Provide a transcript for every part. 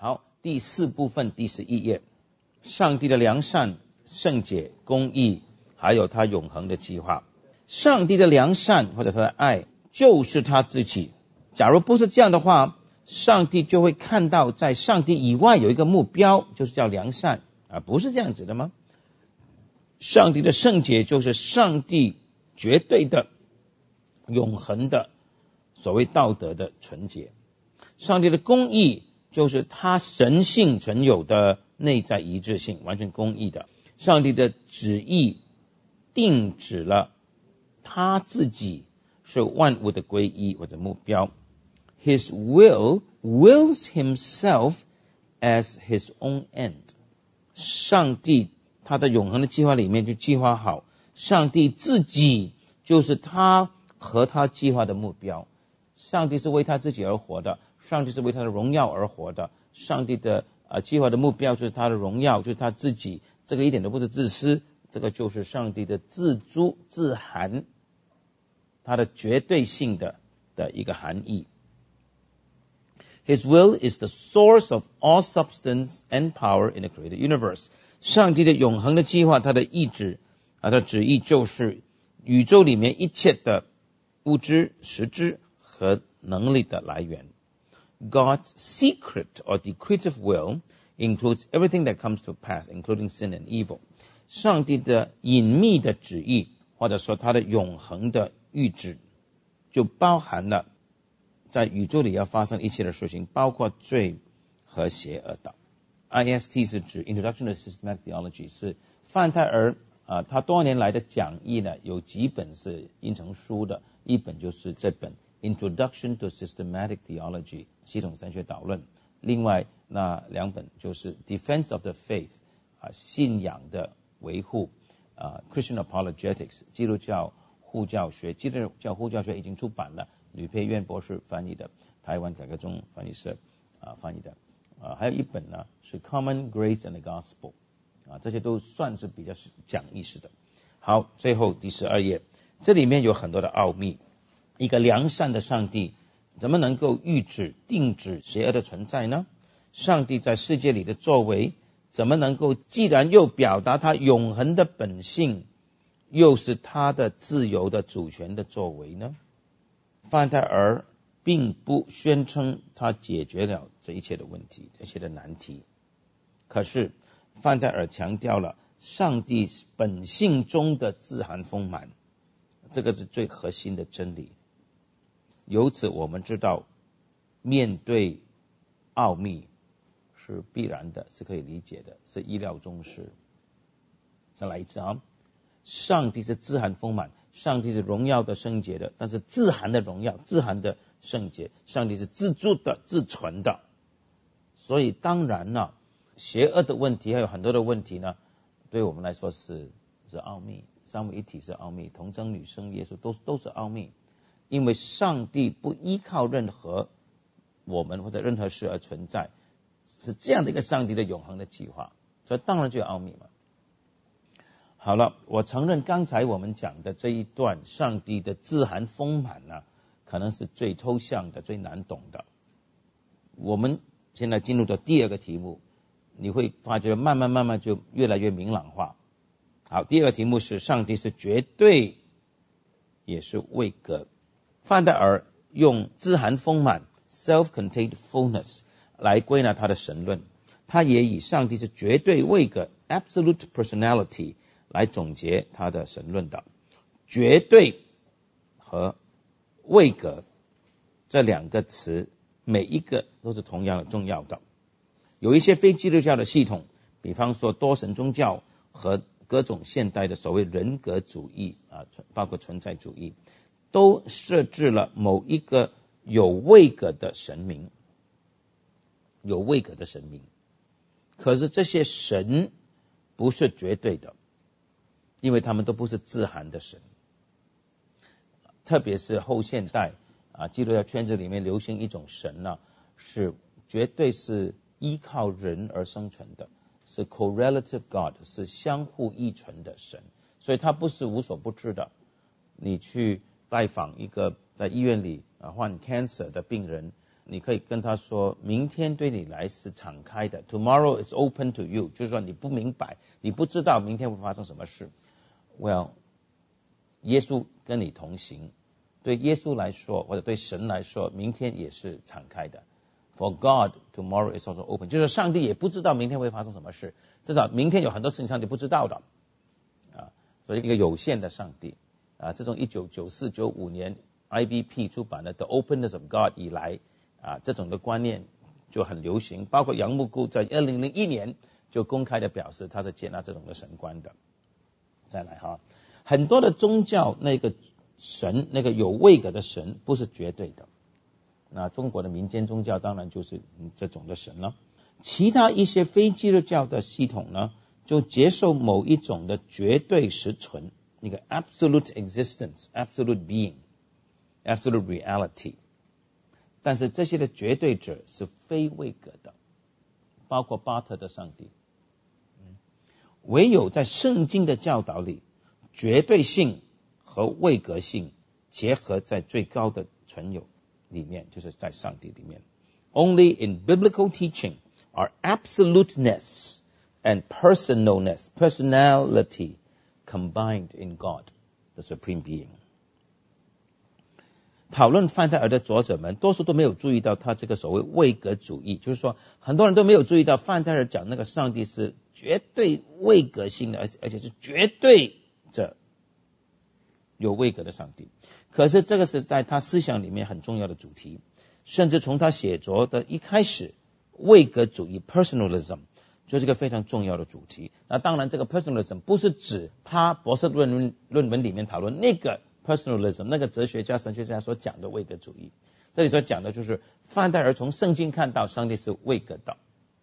好，第4部分第11页，上帝的良善、圣洁、公义，还有他永恒的计划。上帝的良善或者他的爱就是他自己。假如不是这样的话，上帝就会看到在上帝以外有一个目标，就是叫良善，不是这样子的吗？上帝的圣洁就是上帝绝对的永恒的所谓道德的纯洁。上帝的公义就是他神性存有的内在一致性，完全公义的。上帝的旨意定旨了他自己是万物的归一或者目标。 His will wills himself as his own end。 上帝他的永恒的计划里面就计划好，上帝自己就是他和他计划的目标。上帝是为他自己而活的，上帝是为他的荣耀而活的，上帝的计划的目标就是他的荣耀，就是他自己，这个一点都不是自私，这个就是上帝的自足自含，他的绝对性的一个含义。His will is the source of all substance and power in the created universe。 上帝的永恒的计划，他的意志，他的旨意就是宇宙里面一切的物质、实质和能力的来源。God's secret or decretive will includes everything that comes to pass, including sin and evil。 上帝的隐秘的旨意，或者说他的永恒的预旨，就包含了在宇宙里要发生一切的事情，包括罪和邪恶的。 IST 是指 Introduction to Systematic Theology， 是范泰尔他多年来的讲义呢，有几本是印成书的，一本就是这本 Introduction to Systematic Theology 系统神学导论，另外那2本就是 Defense of the Faith 信仰的维护Christian Apologetics 基督教护教学。基督教护教学已经出版了，吕佩渊博士翻译的，台湾改革宗翻译社翻译的。还有一本呢是 Common Grace and the Gospel， 这些都算是比较讲义式的。好，最后第12页，这里面有很多的奥秘。一个良善的上帝怎么能够预旨定旨邪恶的存在呢？上帝在世界里的作为怎么能够既然又表达他永恒的本性，又是他的自由的主权的作为呢？范泰尔并不宣称他解决了这一切的问题，这些的难题。可是范泰尔强调了上帝本性中的自含丰满，这个是最核心的真理。由此我们知道，面对奥秘是必然的，是可以理解的，是意料中事。再来一次上帝是自含丰满，上帝是荣耀的圣洁的，但是自含的荣耀，自含的圣洁，上帝是自助的自存的。所以当然呢，邪恶的问题还有很多的问题呢，对我们来说是奥秘，三位一体是奥秘，童贞女生耶稣都是奥秘。因为上帝不依靠任何我们或者任何事而存在，是这样的一个上帝的永恒的计划，所以当然就有奥秘嘛。好了，我承认刚才我们讲的这一段上帝的自含丰满呢，可能是最抽象的，最难懂的。我们现在进入到第2个题目，你会发觉慢慢就越来越明朗化。好，第2个题目是上帝是绝对也是位格。范戴尔用自含丰满 self-contained fullness 来归纳他的神论，他也以上帝是绝对位格 absolute personality 来总结他的神论的。绝对和位格这2个词每一个都是同样的重要的。有一些非基督教的系统，比方说多神宗教和各种现代的所谓人格主义包括存在主义，都设置了某一个有位格的神明，有位格的神明。可是这些神不是绝对的，因为他们都不是自含的神。特别是后现代基督教圈子里面流行一种神呢，是绝对是依靠人而生存的，是 correlative God， 是相互依存的神，所以他不是无所不知的。你去拜访一个在医院里患 cancer 的病人， 你可以跟他说，明天对你来是敞开的 ，Tomorrow is open to you， 就是说你不明白，你不知道明天会发生什么事。Well， 耶稣跟你同行，对耶稣来说，或者对神来说，明天也是敞开的。For God, tomorrow is also open， 就是上帝也不知道明天会发生什么事，至少明天有很多事情上帝不知道的所以一个有限的上帝自从1994、95年 IBP 出版的 The Openness of God 以来这种的观念就很流行，包括杨牧谷在2001年就公开的表示他是接纳这种的神观的。再来很多的宗教那个神，那个有位格的神不是绝对的，那中国的民间宗教当然就是这种的神了。其他一些非基督教的系统呢，就接受某一种的绝对实存，一个 absolute existence、absolute being、absolute reality。但是这些的绝对者是非位格的，包括巴特的上帝。唯有在圣经的教导里，绝对性和位格性结合在最高的存有里面，就是在上帝里面。Only in biblical teaching are absoluteness and personality combined in God, the supreme being。讨论范泰尔的作者们多数都没有注意到他这个所谓位格主义，就是说很多人都没有注意到范泰尔讲那个上帝是绝对位格性的，而且是绝对者有位格的上帝。可是这个是在他思想里面很重要的主题，甚至从他写作的一开始，位格主义 personalism 就是一个非常重要的主题。那当然这个 personalism 不是指他博士论文里面讨论那个personalism， 那个哲学家神学家所讲的位格主义，这里所讲的就是范泰尔从圣经看到上帝是位格的。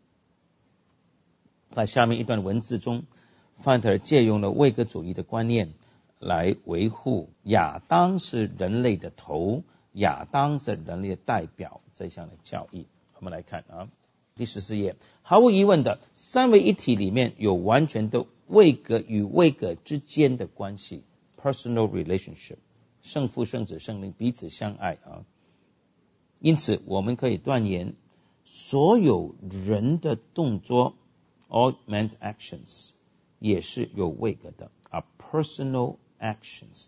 在下面一段文字中，范泰尔借用了位格主义的观念来维护亚当是人类的头，亚当是人类的代表这项的教义。我们来看第14页，毫无疑问的，三位一体里面有完全的位格与位格之间的关系，personal relationship， 圣父、圣子、圣灵彼此相爱因此我们可以断言，所有人的动作 all man's actions 也是有位格的personal actions.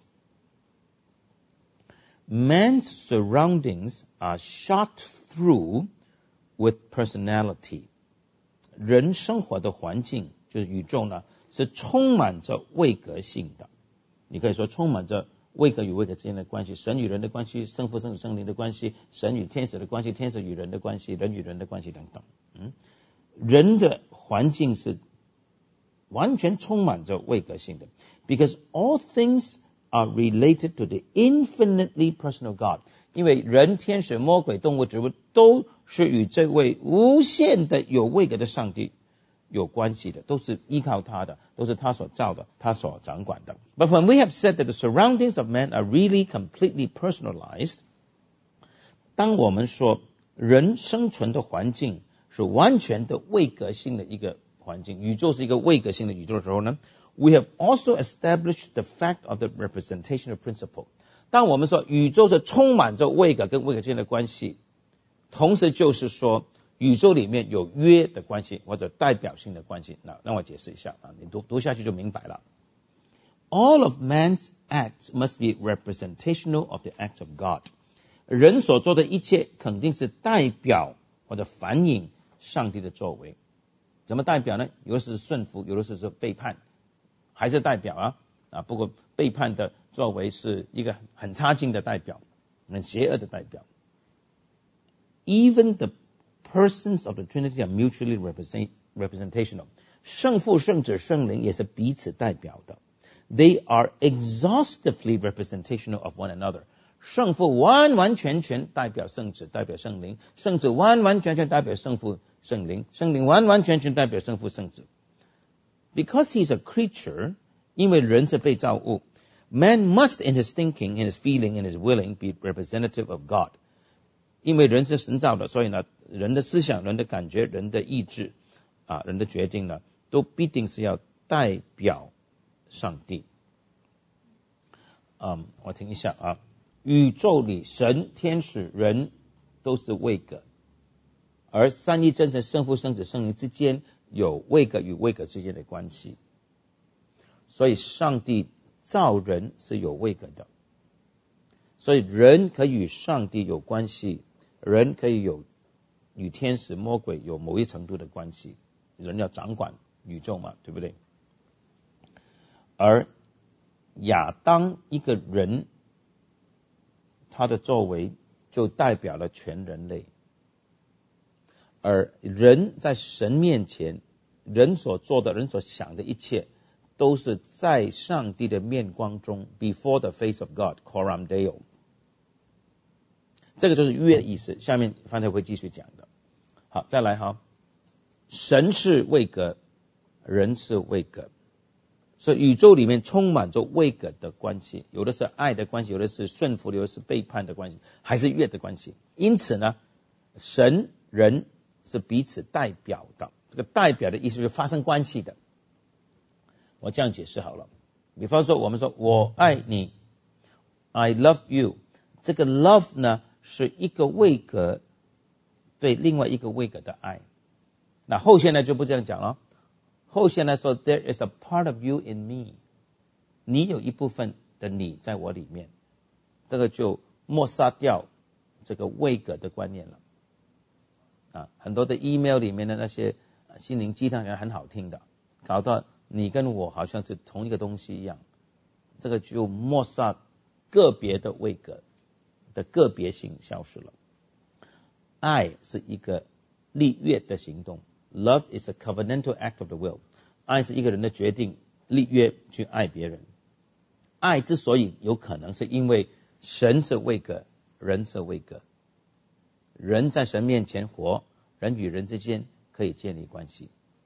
Man's surroundings are shot through with personality. 人生活的环境就是宇宙呢，是充满着位格性的。你可以说充满着位格与位格之间的关系，神与人的关系，圣父、圣子、圣灵的关系，神与天使的关系，天使与人的关系，人与人的关系等等。人的环境是完全充满着位格性的 because all things are related to the infinitely personal God。 因为人、天使、魔鬼、动物、植物都是与这位无限的有位格的上帝有关系的，都是依靠他的，都是他所造的，他所掌管的。But when we have said that the surroundings of man are really completely personalized， 当我们说人生存的环境是完全的位格性的一个环境，宇宙是一个位格性的宇宙的时候呢， we have also established the fact of the representational principle。 当我们说宇宙是充满着位格跟位格之间的关系，同时就是说宇宙里面有约的关系或者代表性的关系。那让我解释一下你读下去就明白了。 All of man's acts must be representational of the acts of God。 人所做的一切肯定是代表或者反映上帝的作为。怎么代表呢？有的是顺服，有的是背叛，还是代表不过背叛的作为是一个很差劲的代表，很邪恶的代表。 Even the persons of the Trinity are mutually representational。 圣父、圣子、圣灵也是彼此代表的。 They are exhaustively representational of one another。 圣父完完全全代表圣子，代表圣灵；圣子完完全全代表圣父、圣灵；圣灵完完全全代表圣父、圣子。 Because he is a creature， 因为人是被造物， man must in his thinking, in his feeling, in his willing be representative of God。 因为人是神造的，所以呢，人的思想、人的感觉、人的意志人的决定呢，都必定是要代表上帝。我听一下宇宙里神、天使、人都是位格，而三一真神圣父圣子圣灵之间有位格与位格之间的关系，所以上帝造人是有位格的，所以人可以与上帝有关系，人可以有与天使魔鬼有某一程度的关系，人要掌管宇宙嘛，对不对？而亚当一个人，他的作为就代表了全人类，而人在神面前，人所做的人所想的一切都是在上帝的面光中 before the face of God coram deo， 这个就是约的意思，下面方才会继续讲的。好，再来哈，神是位格，人是位格，所以宇宙里面充满着位格的关系，有的是爱的关系，有的是顺服，有的是背叛的关系，还是约的关系。因此呢，神人是彼此代表的，这个代表的意思是发生关系的。我这样解释好了，比方说我们说我爱你 I love you， 这个 love 呢是一个位格对另外一个位格的爱。那后现代就不这样讲了，后现代说 there is a part of you in me， 你有一部分的你在我里面，这个就抹杀掉这个位格的观念了。很多的 email 里面的那些心灵鸡汤很好听的，搞到你跟我好像是同一个东西一样，这个就抹杀个别的位格的个别性消失了。爱是一个立约的行动， Love is a covenantal act of the will， 爱是一个人的决定，立约去爱别人。爱之所以有可能，是因为神是位格，人是位格，人在神面前活，人与人之间可以建立关系。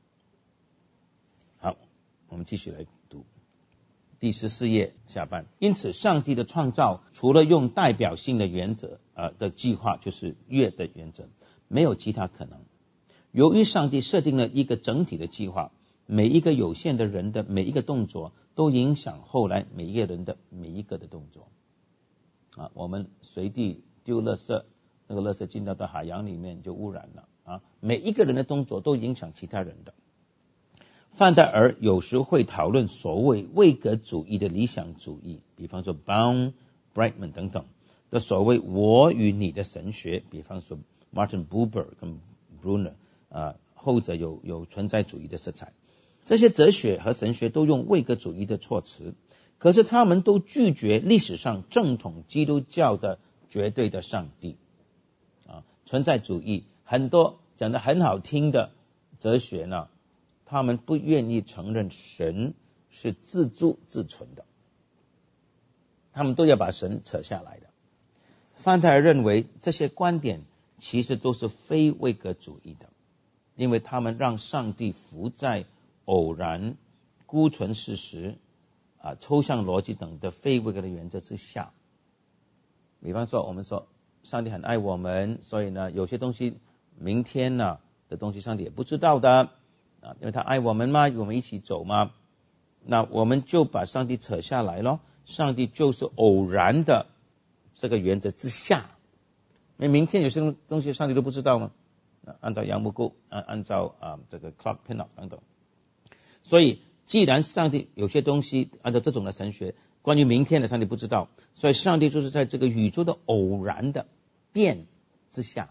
好，我们继续来读第14页下半。因此上帝的创造除了用代表性的原则的计划，就是约的原则，没有其他可能。由于上帝设定了一个整体的计划，每一个有限的人的每一个动作都影响后来每一个人的每一个的动作。我们随地丢垃圾，那个垃圾进到海洋里面就污染了每一个人的动作都影响其他人的。范戴尔有时会讨论所谓位格主义的理想主义，比方说 Baum、Brightman 等等的所谓我与你的神学，比方说 Martin Buber 跟 Brunner，后者有存在主义的色彩。这些哲学和神学都用位格主义的措辞，可是他们都拒绝历史上正统基督教的绝对的上帝。存在主义很多讲得很好听的哲学呢，他们不愿意承认神是自助自存的，他们都要把神扯下来的。范戴尔认为这些观点其实都是非位格主义的，因为他们让上帝服在偶然、孤存事实、抽象逻辑等的非位格的原则之下。比方说我们说上帝很爱我们，所以呢有些东西明天呢的东西上帝也不知道的因为他爱我们嘛，与我们一起走嘛，那我们就把上帝扯下来咯。上帝就是偶然的这个原则之下，因为明天有些东西上帝都不知道嘛，按照杨木沟按照这个 Clark Pinnock 等等。所以既然上帝有些东西按照这种的神学，关于明天的上帝不知道，所以上帝就是在这个宇宙的偶然的变之下。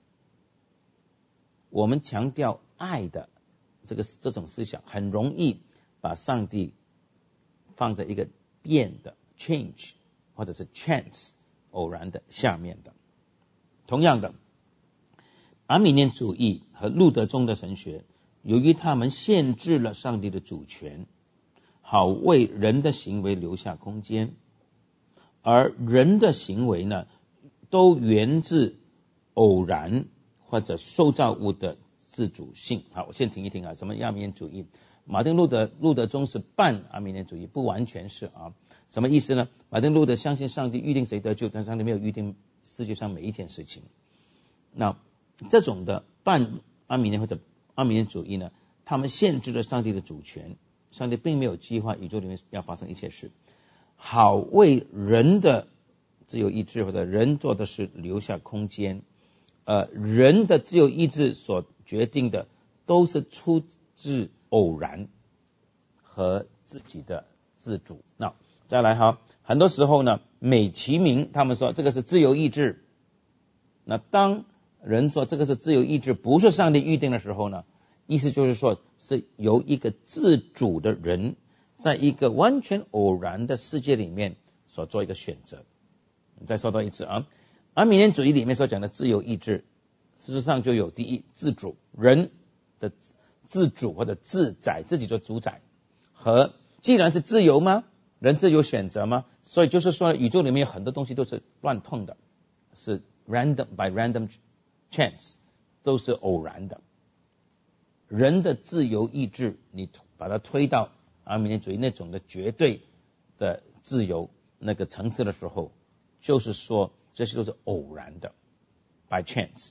我们强调爱的这种思想，很容易把上帝放在一个变的 change 或者是 chance 偶然的下面的。同样的，阿米念主义和路德宗的神学，由于他们限制了上帝的主权，好为人的行为留下空间，而人的行为呢，都源自偶然或者受造物的自主性。好，我先停一停什么阿米念主义？马丁路德宗是半阿米念主义，不完全是什么意思呢？马丁路德相信上帝预定谁得救，但上帝没有预定世界上每一件事情。那这种的半阿米念或者阿米念主义呢，他们限制了上帝的主权，上帝并没有计划宇宙里面要发生一切事，好为人的自由意志或者人做的事留下空间。 人的自由意志所决定的都是出自偶然和自己的自主。那再来哈，很多时候呢，美其名他们说这个是自由意志。那当人说这个是自由意志，不是上帝预定的时候呢，意思就是说是由一个自主的人在一个完全偶然的世界里面所做一个选择。再说多一次啊，而民间主义里面所讲的自由意志，事实上就有第一，自主，人的自主或者自宰，自己做主宰，和既然是自由吗？人自由选择吗？所以就是说宇宙里面有很多东西都是乱碰的，是 random chance， 都是偶然的。人的自由意志你把它推到阿米尼主义那种的绝对的自由那个层次的时候，就是说这些都是偶然的 by chance。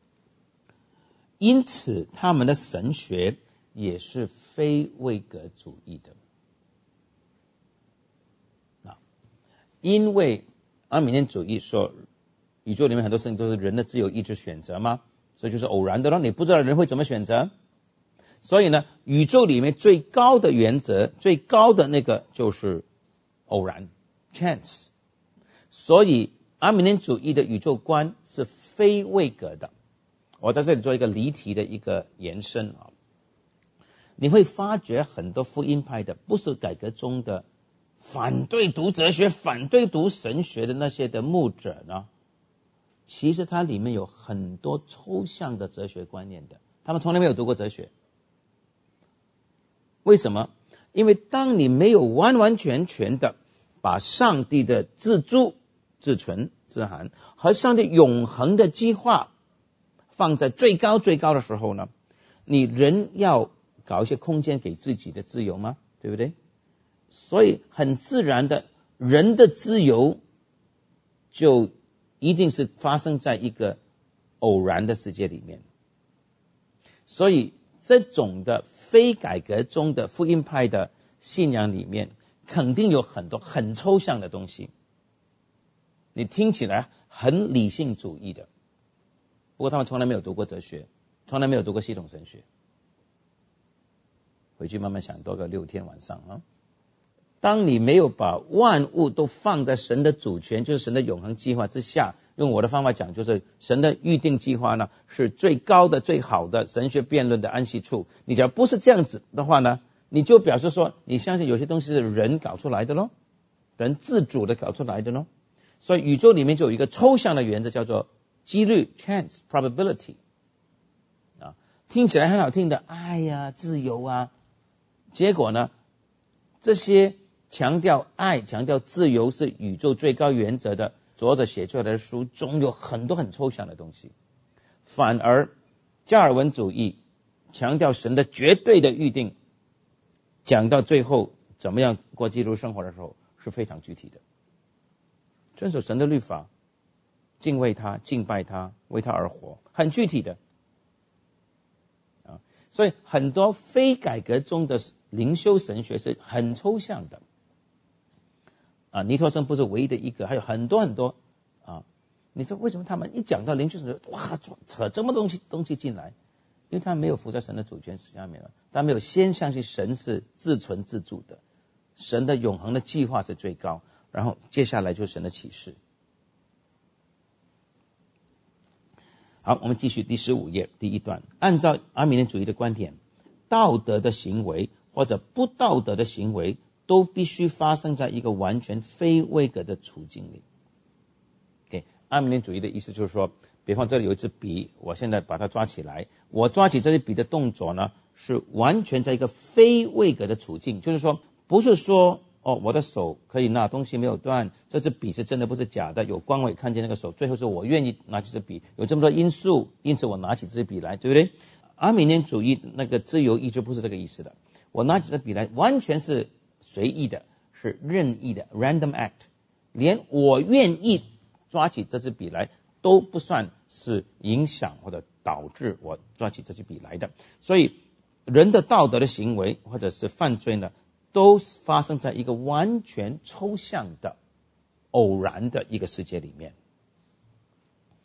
因此他们的神学也是非位格主义的。因为阿米尼主义说宇宙里面很多事情都是人的自由意志选择吗？所以就是偶然的了，你不知道人会怎么选择。所以呢，宇宙里面最高的原则，最高的那个就是偶然 chance。 所以阿米尼主义的宇宙观是非位格的。我在这里做一个离题的一个延伸啊，你会发觉很多福音派的，不是改革中的反对读哲学、反对读神学的那些的牧者呢，其实它里面有很多抽象的哲学观念的，他们从来没有读过哲学。为什么？因为当你没有完完全全的把上帝的自助、自存、自含和上帝永恒的计划放在最高最高的时候呢，你人要搞一些空间给自己的自由吗？对不对？所以很自然的，人的自由就一定是发生在一个偶然的世界里面。所以这种的非改革中的福音派的信仰里面，肯定有很多很抽象的东西，你听起来很理性主义的，不过他们从来没有读过哲学，从来没有读过系统神学。回去慢慢想多个6天晚上啊。当你没有把万物都放在神的主权，就是神的永恒计划之下，用我的方法讲，就是神的预定计划呢是最高的最好的神学辩论的安息处。你假如不是这样子的话呢，你就表示说你相信有些东西是人搞出来的咯，人自主的搞出来的咯。所以宇宙里面就有一个抽象的原则叫做几率 chance probability 啊，听起来很好听的爱呀自由啊，结果呢这些强调爱强调自由是宇宙最高原则的作者写出来的书中有很多很抽象的东西，反而加尔文主义强调神的绝对的预定，讲到最后怎么样过基督生活的时候是非常具体的，遵守神的律法，敬畏他敬拜他为他而活，很具体的啊。所以很多非改革中的灵修神学是很抽象的啊，尼托生不是唯一的一个，还有很多很多啊。你说为什么他们一讲到灵修神学，哇，扯这么东西进来？因为他没有服在神的主权下面了，他没有先相信神是自存自助的，神的永恒的计划是最高，然后接下来就是神的启示。好，我们继续第15页第一段。按照阿米尼主义的观点，道德的行为或者不道德的行为都必须发生在一个完全非位格的处境里。Okay， 阿米尼主义的意思就是说，比方这里有一支笔，我现在把它抓起来，我抓起这支笔的动作呢是完全在一个非位格的处境，就是说不是说我的手可以拿东西没有断，这支笔是真的不是假的，有光我也看见那个手，最后是我愿意拿起这笔，有这么多因素，因此我拿起这支笔来，对不对？阿米尼主义那个自由意志不是这个意思的，我拿起这笔来完全是随意的，是任意的 random act， 连我愿意抓起这支笔来都不算是影响或者导致我抓起这支笔来的。所以人的道德的行为或者是犯罪呢，都发生在一个完全抽象的偶然的一个世界里面。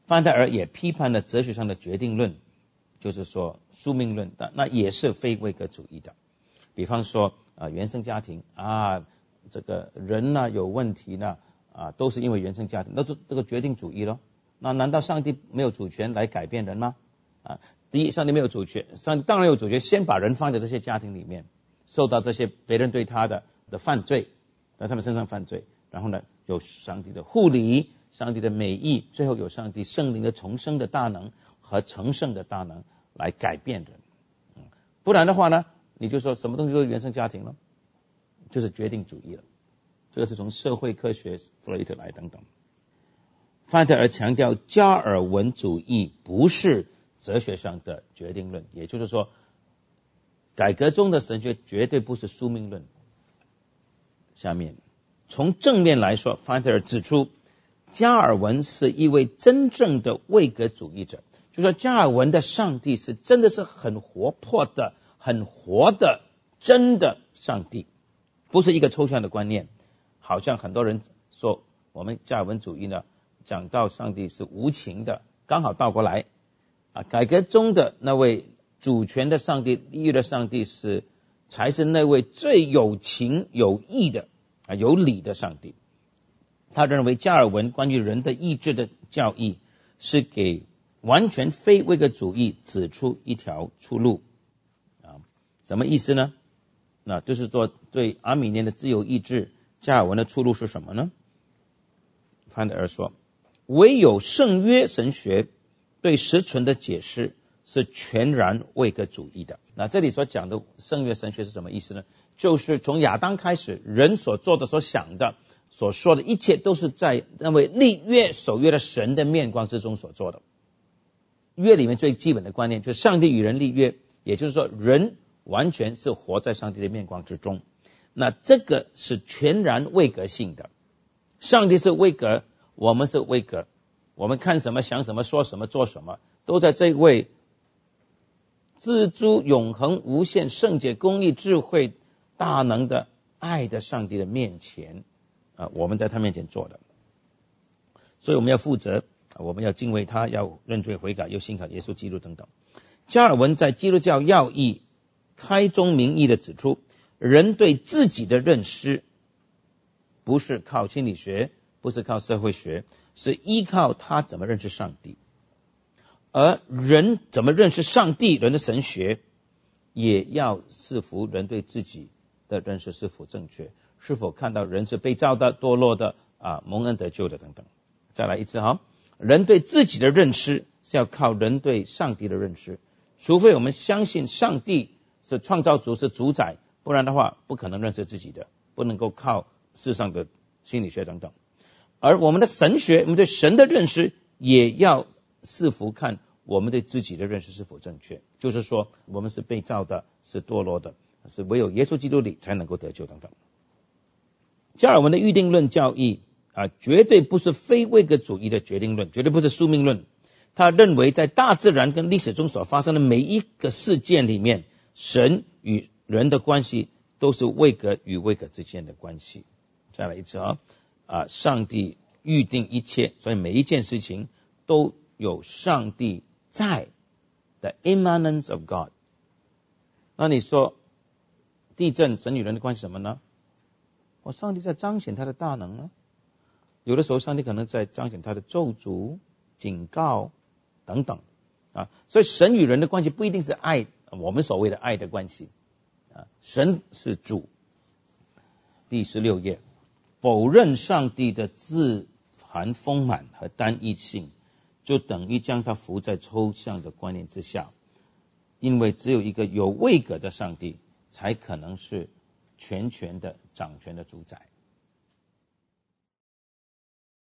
范特尔也批判了哲学上的决定论，就是说宿命论，那也是非位格主义的。比方说原生家庭这个人呢有问题呢都是因为原生家庭，那这个决定主义咯。那难道上帝没有主权来改变人吗？第一，上帝没有主权，上帝当然有主权，先把人放在这些家庭里面，受到这些别人对他的犯罪，在他们身上犯罪，然后呢有上帝的护理，上帝的美意，最后有上帝圣灵的重生的大能和成圣的大能来改变人。不然的话呢，你就说什么东西都是原生家庭了，就是决定主义了。这个是从社会科学弗洛伊德来等等。范特尔强调加尔文主义不是哲学上的决定论，也就是说改革中的神学绝对不是宿命论。下面从正面来说，范特尔指出加尔文是一位真正的位格主义者，就说加尔文的上帝是真的是很活泼的、很活的真的上帝，不是一个抽象的观念。好像很多人说我们加尔文主义呢讲到上帝是无情的，刚好倒过来改革中的那位主权的上帝、利益的上帝才是那位最有情有义的有理的上帝。他认为加尔文关于人的意志的教义是给完全非位格主义指出一条出路什么意思呢？那就是说对阿米念的自由意志，加尔文的出路是什么呢？范特尔说，唯有圣约神学对实存的解释是全然位格主义的。那这里所讲的圣约神学是什么意思呢？就是从亚当开始，人所做的、所想的、所说的一切都是在那位立约守约的神的面光之中所做的。约里面最基本的观念就是上帝与人立约，也就是说人完全是活在上帝的面光之中。那这个是全然位格性的，上帝是位格，我们是位格，我们看什么、想什么、说什么、做什么，都在这位自诸永恒无限圣洁公义智慧大能的爱的上帝的面前我们在他面前做的。所以我们要负责，我们要敬畏他，要认罪悔改，又信靠耶稣基督等等。加尔文在基督教要义开宗明义的指出，人对自己的认识不是靠心理学，不是靠社会学，是依靠他怎么认识上帝。而人怎么认识上帝，人的神学也要视乎人对自己的认识是否正确，是否看到人是被造的、堕落的蒙恩得救的等等。再来一次人对自己的认识是要靠人对上帝的认识，除非我们相信上帝是创造主，是主宰，不然的话不可能认识自己的，不能够靠世上的心理学等等。而我们的神学，我们对神的认识也要视乎看我们对自己的认识是否正确，就是说我们是被造的，是堕落的，是唯有耶稣基督里才能够得救等等。加尔文的预定论教义绝对不是非位格主义的决定论，绝对不是宿命论。他认为在大自然跟历史中所发生的每一个事件里面，神与人的关系都是位格与位格之间的关系。再来一次上帝预定一切，所以每一件事情都有上帝在 the immanence of God。 那你说地震神与人的关系什么呢？上帝在彰显他的大能呢，有的时候上帝可能在彰显他的咒诅、警告等等所以神与人的关系不一定是爱，我们所谓的爱的关系神是主。第16页，否认上帝的自含丰满和单一性，就等于将它浮在抽象的观念之下，因为只有一个有位格的上帝才可能是全权的掌权的主宰。